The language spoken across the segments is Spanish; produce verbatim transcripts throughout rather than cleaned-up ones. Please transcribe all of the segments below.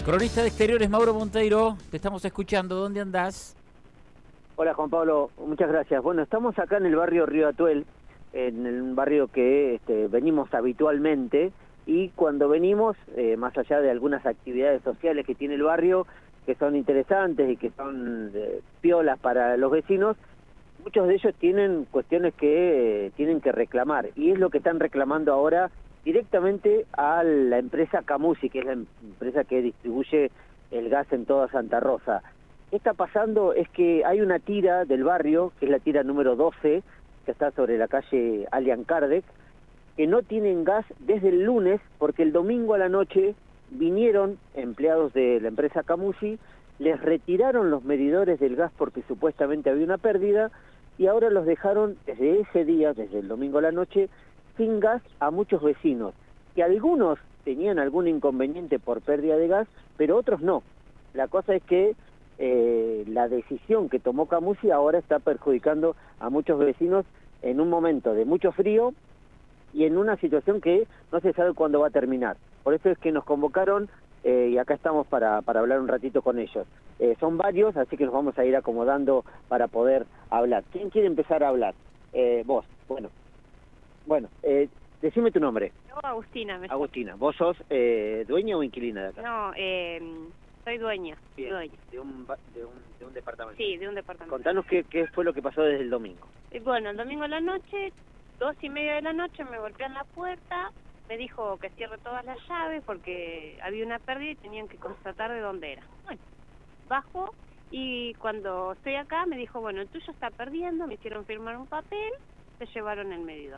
Cronista de Exteriores, Mauro Monteiro, te estamos escuchando. ¿Dónde andás? Hola Juan Pablo, muchas gracias. Bueno, estamos acá en el barrio Río Atuel, en un barrio que este, venimos habitualmente, y cuando venimos, eh, más allá de algunas actividades sociales que tiene el barrio, que son interesantes y que son eh, piolas para los vecinos, muchos de ellos tienen cuestiones que eh, tienen que reclamar, y es lo que están reclamando ahora directamente a la empresa Camusi, que es la empresa que distribuye el gas en toda Santa Rosa. ¿Qué está pasando? Es que hay una tira del barrio, que es la tira número doce, que está sobre la calle Alian Kardec, que no tienen gas desde el lunes, porque el domingo a la noche vinieron empleados de la empresa Camusi, les retiraron los medidores del gas porque supuestamente había una pérdida, y ahora los dejaron desde ese día, desde el domingo a la noche, sin gas a muchos vecinos, que algunos tenían algún inconveniente por pérdida de gas, pero otros no. La cosa es que eh, la decisión que tomó Camusi ahora está perjudicando a muchos vecinos en un momento de mucho frío y en una situación que no se sabe cuándo va a terminar. Por eso es que nos convocaron eh, y acá estamos para, para hablar un ratito con ellos. Eh, son varios, así que nos vamos a ir acomodando para poder hablar. ¿Quién quiere empezar a hablar? Eh, vos, bueno. Bueno, eh, decime tu nombre. Yo, Agustina. Me Agustina, ¿vos sos eh, dueña o inquilina de acá? No, eh, soy dueña. Bien, dueña. De, un, de, un, de un departamento. Sí, de un departamento. Contanos qué, qué fue lo que pasó desde el domingo. Y bueno, el domingo a la noche, dos y media de la noche, me golpeó en la puerta, me dijo que cierre todas las llaves porque había una pérdida y tenían que constatar de dónde era. Bueno, bajo y cuando estoy acá me dijo, bueno, el tuyo está perdiendo, me hicieron firmar un papel, se llevaron el medidor.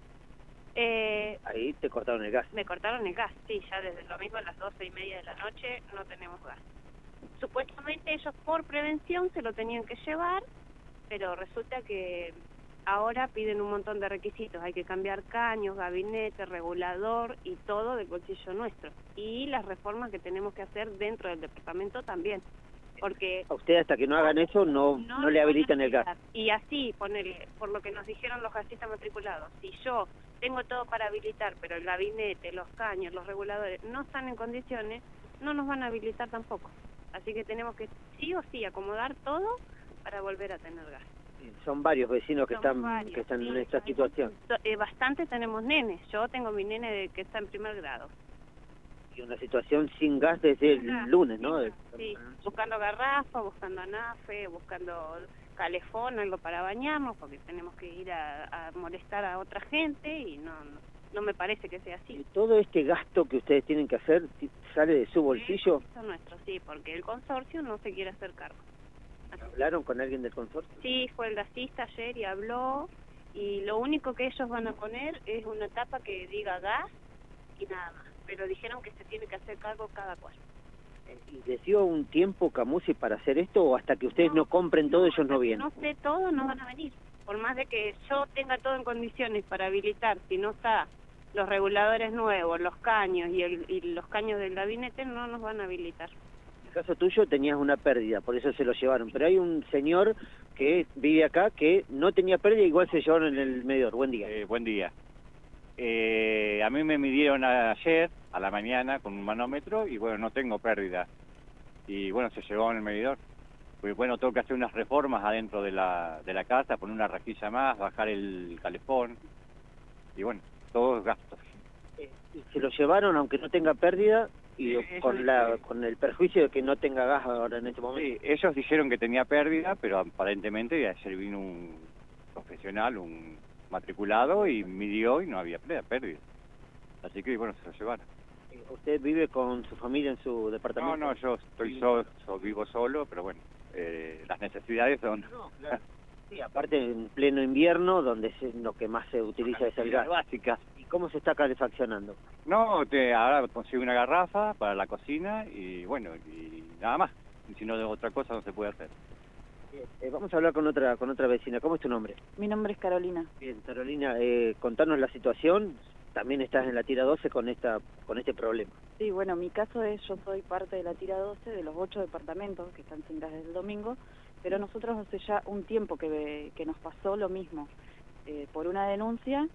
Eh, Ahí te cortaron el gas. Me cortaron el gas, sí, ya desde el domingo a las doce y media de la noche no tenemos gas. Supuestamente ellos por prevención se lo tenían que llevar, pero resulta que ahora piden un montón de requisitos. Hay que cambiar caños, gabinete, regulador y todo del bolsillo nuestro. Y las reformas que tenemos que hacer dentro del departamento también. Porque a usted hasta que no hagan eso no, no, no le habilitan el gas. Y así, ponele, por lo que nos dijeron los gasistas matriculados, si yo tengo todo para habilitar, pero el gabinete, los caños, los reguladores no están en condiciones, no nos van a habilitar tampoco. Así que tenemos que sí o sí acomodar todo para volver a tener gas. Son varios vecinos que Son están varios, que están sí, en esta situación. Eh, bastante tenemos nenes. Yo tengo mi nene de, que está en primer grado. Y una situación sin gas desde el gas, lunes, ¿no? Sí, sí, buscando garrafa, buscando anafe, buscando calefón, algo para bañarnos, porque tenemos que ir a, a molestar a otra gente y no, no, no me parece que sea así. ¿Y todo este gasto que ustedes tienen que hacer sale de su bolsillo? Sí, es nuestro, sí, porque el consorcio no se quiere hacer cargo. Así. ¿Hablaron con alguien del consorcio? Sí, fue el gasista ayer y habló, y lo único que ellos van a poner es una tapa que diga gas y nada más. Pero dijeron que se tiene que hacer cargo cada cual. ¿Y les dio un tiempo Camusi para hacer esto o hasta que ustedes no, no compren todo, no, ellos no vienen? No sé todo, no van a venir. Por más de que yo tenga todo en condiciones para habilitar, si no está los reguladores nuevos, los caños y, el, y los caños del gabinete, no nos van a habilitar. En el caso tuyo tenías una pérdida, por eso se lo llevaron. Pero hay un señor que vive acá que no tenía pérdida, igual se llevaron en el medidor. Buen día. Eh, buen día. Eh, a mí me midieron ayer a la mañana con un manómetro y bueno, no tengo pérdida. Y bueno, se llegó en el medidor. Pues bueno, tengo que hacer unas reformas adentro de la, de la casa, poner una rejilla más, bajar el calefón. Y bueno, todos gastos. Eh, y se lo llevaron aunque no tenga pérdida y sí, con, la, con el perjuicio de que no tenga gas ahora en este momento. Sí, ellos dijeron que tenía pérdida, pero aparentemente ayer vino un profesional, un matriculado y midió y no había pérdida. Así que bueno, se lo llevaron. ¿Usted vive con su familia en su departamento? No, no, yo estoy solo, so, vivo solo, pero bueno, eh, las necesidades son... No, claro. Sí, aparte en pleno invierno, donde se, lo que más se utiliza es el gas. Básicas. ¿Y cómo se está calefaccionando? No, te, ahora consigo una garrafa para la cocina y bueno, y nada más. Y si no de otra cosa no se puede hacer. Eh, vamos a hablar con otra con otra vecina. ¿Cómo es tu nombre? Mi nombre es Carolina. Bien, Carolina, eh, contanos la situación. También estás en la tira doce con esta con este problema. Sí, bueno, mi caso es, yo soy parte de la tira doce de los ocho departamentos que están sin gas desde el domingo, pero nosotros hace ya un tiempo que, que nos pasó lo mismo. Eh, por una denuncia,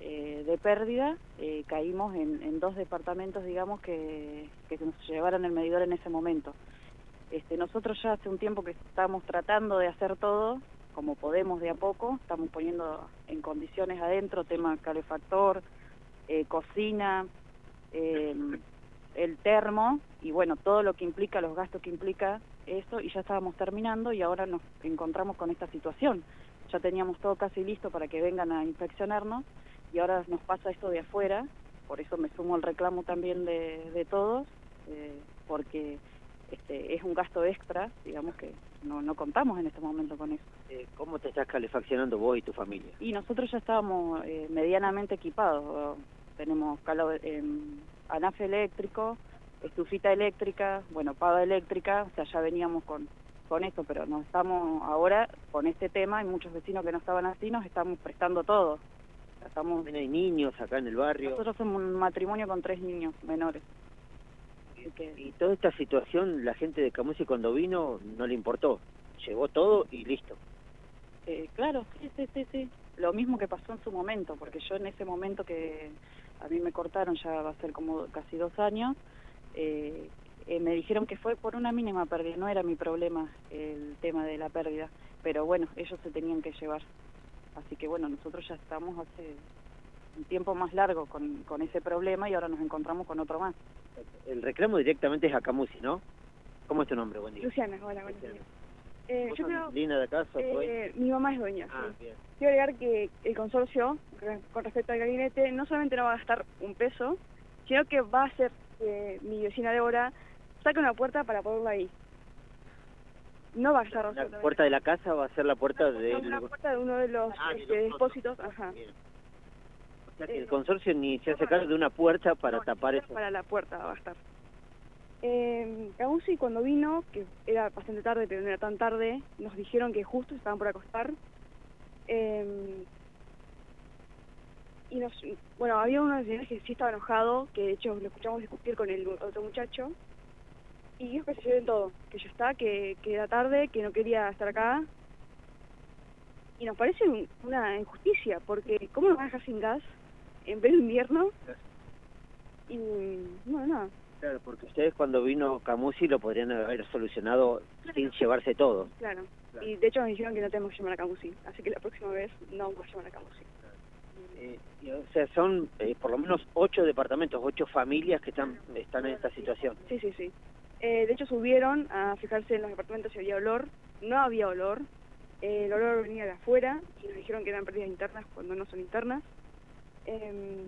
eh, de pérdida, eh, caímos en, en dos departamentos, digamos, que, que nos llevaron el medidor en ese momento. Este, nosotros ya hace un tiempo que estamos tratando de hacer todo, como podemos de a poco, estamos poniendo en condiciones adentro, tema calefactor, eh, cocina, eh, el termo, y bueno, todo lo que implica, los gastos que implica eso, y ya estábamos terminando y ahora nos encontramos con esta situación. Ya teníamos todo casi listo para que vengan a inspeccionarnos y ahora nos pasa esto de afuera, por eso me sumo al reclamo también de, de todos, eh, porque este, es un gasto extra, digamos que no, no contamos en este momento con eso. Eh, ¿Cómo te estás calefaccionando vos y tu familia? Y nosotros ya estábamos eh, medianamente equipados, tenemos calo, eh, anafe eléctrico, estufita eléctrica, bueno, pava eléctrica, o sea, ya veníamos con, con esto, pero nos estamos ahora con este tema, hay muchos vecinos que no estaban así, nos estamos prestando todo. Estamos, También hay niños acá en el barrio. nosotros somos un matrimonio con tres niños menores. Así que, Y toda esta situación, la gente de Camusi cuando vino no le importó. Llevó todo y listo. eh, claro, sí, sí, sí, sí. Lo mismo que pasó en su momento, porque yo en ese momento que a mí me cortaron, ya va a ser como casi dos años, eh, eh, me dijeron que fue por una mínima pérdida, no era mi problema el tema de la pérdida, pero bueno, ellos se tenían que llevar. Así que bueno, nosotros ya estamos hace un tiempo más largo con, con ese problema y ahora nos encontramos con otro más. El reclamo directamente es a Camusi, ¿no? ¿Cómo es tu nombre? Buen día. Luciana, hola, buenos días. Luciana. Eh, ¿Vos yo sos creo, inquilina de acá? ¿Sos dueña? eh, mi mamá es dueña, Ah, sí. bien. Quiero agregar que el consorcio, con respecto al gabinete, no solamente no va a gastar un peso, sino que va a hacer que mi vecina Débora saque una puerta para ponerla ahí. No va a gastar ¿La absolutamente puerta de la casa va a ser la puerta de... una puerta de uno de los Ah, de este, los depósitos, ajá. Bien. O sea que el consorcio ni se hace cargo de una puerta para No, tapar ni eso. siquiera para la puerta va a estar. Eh, Camusi cuando vino, que era bastante tarde, pero no era tan tarde, nos dijeron que justo estaban por acostar. Eh, y nos, bueno, había uno de los que sí estaba enojado, que de hecho lo escuchamos discutir con el otro muchacho, y dijo que se lleven todo, que ya está, que, que era tarde, que no quería estar acá. Y nos parece un- una injusticia, porque ¿cómo nos van a dejar sin gas en pleno invierno? Y bueno, nada. Claro, porque ustedes cuando vino Camusi lo podrían haber solucionado sin llevarse todo. Claro. Claro. Y de hecho nos dijeron que no tenemos que llamar a Camusi, así que la próxima vez no vamos a llamar a Camusi. Eh, y, o sea, son eh, por lo menos ocho departamentos, ocho familias que están están en esta situación. Sí, sí, sí. Eh, de hecho subieron a fijarse en los departamentos si había olor. No había olor. Eh, el olor venía de afuera y nos dijeron que eran pérdidas internas cuando no son internas. Eh,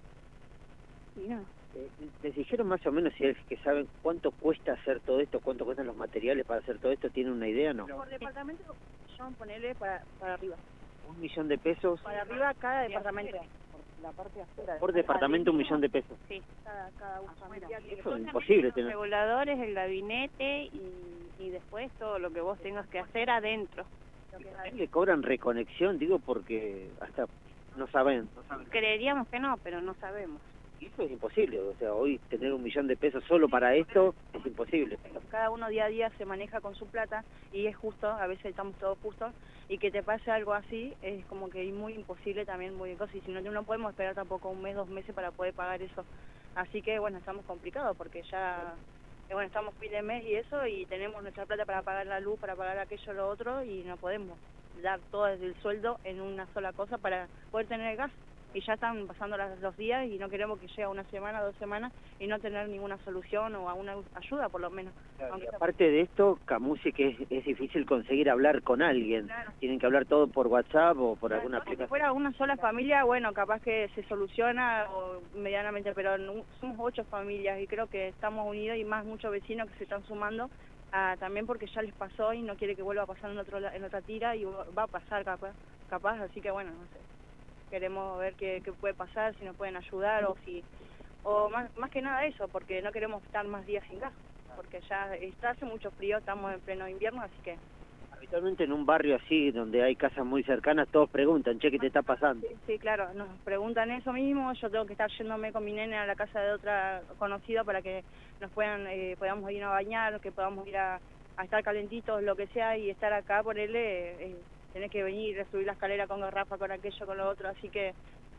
y nada. Eh, ¿Les dijeron más o menos si es que saben cuánto cuesta hacer todo esto, cuánto cuestan los materiales para hacer todo esto? ¿Tienen una idea, no? Por departamento, yo ponerle para, para arriba. Un millón de pesos Para arriba cada departamento. la parte afuera. por departamento, un millón de pesos. Sí, cada, cada uno. Eso es imposible Los tener. reguladores, el gabinete y, y después todo lo que vos tengas que hacer adentro. ¿También le cobran reconexión? Digo, porque hasta no saben. No saben. Creeríamos que no, pero no sabemos. Y eso es imposible. O sea, hoy tener un millón de pesos solo para esto es imposible. Cada uno día a día se maneja con su plata y es justo, a veces estamos todos justos, y que te pase algo así es como que es muy imposible también, muy cosa, y si no, no podemos esperar tampoco un mes, dos meses para poder pagar eso. Así que bueno, estamos complicados porque ya, eh, bueno, estamos fin de mes y eso, y tenemos nuestra plata para pagar la luz, para pagar aquello, lo otro, y no podemos dar todo el sueldo en una sola cosa para poder tener el gas. Y ya están pasando las, los días y no queremos que llegue una semana, dos semanas y no tener ninguna solución o alguna ayuda por lo menos. Aunque Y sea- aparte de esto, Camusi, que es, es difícil conseguir hablar con alguien. Claro. Tienen que hablar todo por WhatsApp o por alguna Si aplicación. fuera una sola familia, bueno, capaz que se soluciona o medianamente, pero no- somos ocho familias y creo que estamos unidos y más muchos vecinos que se están sumando, ah, también porque ya les pasó y no quiere que vuelva a pasar en, otro, la- en otra tira y va a pasar capaz, capaz, así que bueno, no sé. Queremos ver qué, qué puede pasar, si nos pueden ayudar o si o más, más que nada eso, porque no queremos estar más días sin gas, porque ya está hace mucho frío, estamos en pleno invierno, así que Habitualmente en un barrio así, donde hay casas muy cercanas, todos preguntan, che, ¿qué te está pasando? sí, sí, claro, nos preguntan eso mismo, yo tengo que estar yéndome con mi nene a la casa de otra conocida para que nos puedan, eh, podamos ir a bañar, que podamos ir a, a estar calentitos, lo que sea, y estar acá, ponerle, eh, tenés que venir, subir la escalera con garrafa, con aquello, con lo otro, así que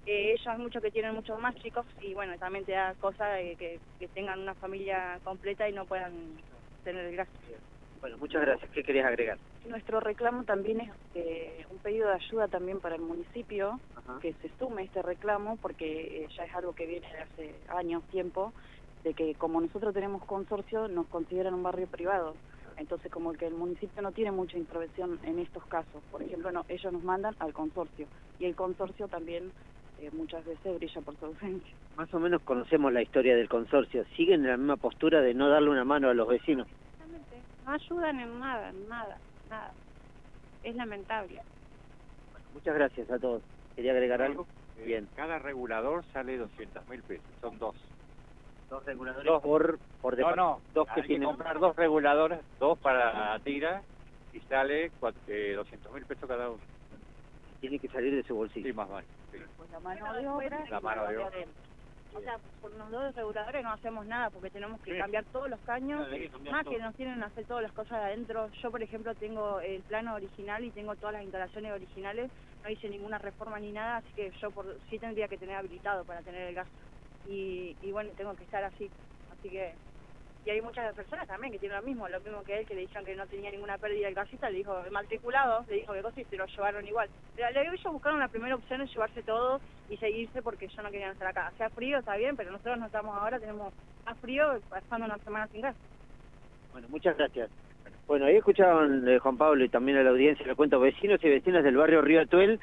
Eh, ellos hay muchos que tienen muchos más chicos y bueno, también te da cosa de que, que tengan una familia completa y no puedan tener el gas. Bueno, muchas gracias. ¿Qué querías agregar? Nuestro reclamo también es eh, un pedido de ayuda también para el municipio, Ajá. que se sume este reclamo, porque eh, ya es algo que viene de hace años, tiempo, de que como nosotros tenemos consorcio, nos consideran un barrio privado. Entonces, como que el municipio no tiene mucha intervención en estos casos. Por ejemplo, no, ellos nos mandan al consorcio, y el consorcio también eh, muchas veces brilla por su ausencia. Más o menos conocemos la historia del consorcio. ¿Siguen en la misma postura de no darle una mano a los vecinos? Exactamente. No ayudan en nada, en nada, nada. Es lamentable. Muchas gracias a todos. ¿Quería agregar algo? Eh, Bien. Cada regulador sale doscientos mil pesos, son dos. Dos reguladores Dos. por, por No, depart- no, dos que hay tienen. que comprar dos reguladores, dos para tira, y sale cua- eh, doscientos mil pesos cada uno. Tiene que salir de su bolsillo. Sí, más vale. Sí. Pues la mano de obra, La mano de obra. O sea, por los dos reguladores no hacemos nada porque tenemos que Sí. cambiar todos los caños, Hay que cambiar más todo. que nos tienen que hacer todas las cosas de adentro. Yo, por ejemplo, tengo el plano original y tengo todas las instalaciones originales, no hice ninguna reforma ni nada, así que yo por sí tendría que tener habilitado para tener el gas. Y, y bueno, tengo que estar así, así que... Y hay muchas personas también que tienen lo mismo, lo mismo que él, que le dijeron que no tenía ninguna pérdida el gasista, le dijo, matriculado, le dijo que cosa y se lo llevaron igual. Pero ellos buscaron la primera opción es llevarse todo y seguirse porque yo no querían estar acá. Hacía frío, está bien, pero nosotros no estamos ahora, tenemos más frío, pasando una semana sin gas. Bueno, muchas gracias. Bueno, ahí escuchaban eh, Juan Pablo y también a la audiencia, le cuento, vecinos y vecinas del barrio Río Atuel,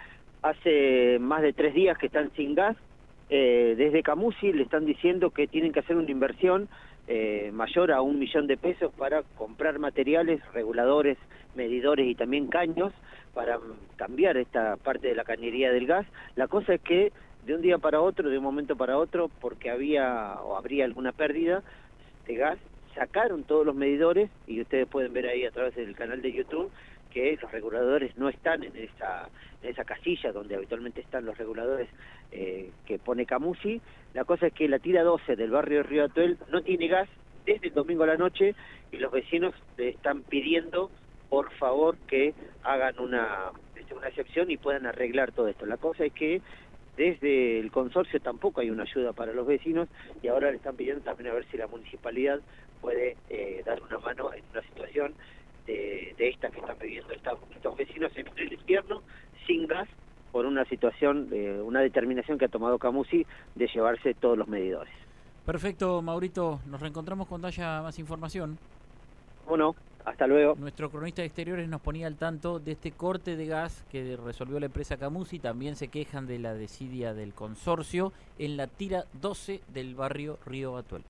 hace más de tres días que están sin gas. Eh, desde Camusi le están diciendo que tienen que hacer una inversión eh, mayor a un millón de pesos para comprar materiales, reguladores, medidores y también caños para mm, cambiar esta parte de la cañería del gas. La cosa es que de un día para otro, de un momento para otro, porque había o habría alguna pérdida de gas, sacaron todos los medidores y ustedes pueden ver ahí a través del canal de YouTube que los reguladores no están en esa en esa casilla donde habitualmente están los reguladores eh, que pone Camusi. La cosa es que la tira doce del barrio Río Atuel no tiene gas desde el domingo a la noche y los vecinos le están pidiendo por favor que hagan una, una excepción y puedan arreglar todo esto. La cosa es que desde el consorcio tampoco hay una ayuda para los vecinos y ahora le están pidiendo también a ver si la municipalidad puede eh, dar una mano en una situación de, de esta que están viviendo esta, estos vecinos en el invierno sin gas por una situación, eh, una determinación que ha tomado Camusi de llevarse todos los medidores. Perfecto, Maurito. Nos reencontramos cuando haya más información. Bueno, hasta luego. Nuestro cronista de exteriores nos ponía al tanto de este corte de gas que resolvió la empresa Camusi. También se quejan de la desidia del consorcio en la tira doce del barrio Río Atuel.